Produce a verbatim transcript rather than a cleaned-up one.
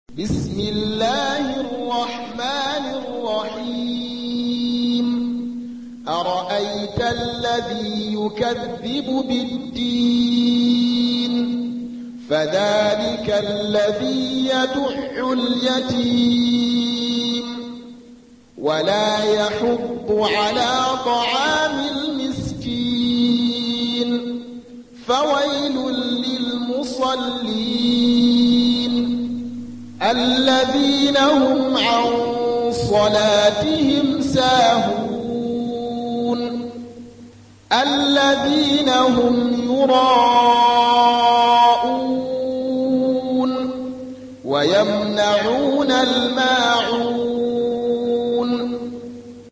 بسم الله الرحمن الرحيم أرأيت الذي يكذب بالدين فذلك الذي يدع اليتيم ولا يحض على طعام المسكين فويل للمصلين الذين هم عن صلاتهم ساهون الذين هم يراءون ويمنعون الماعون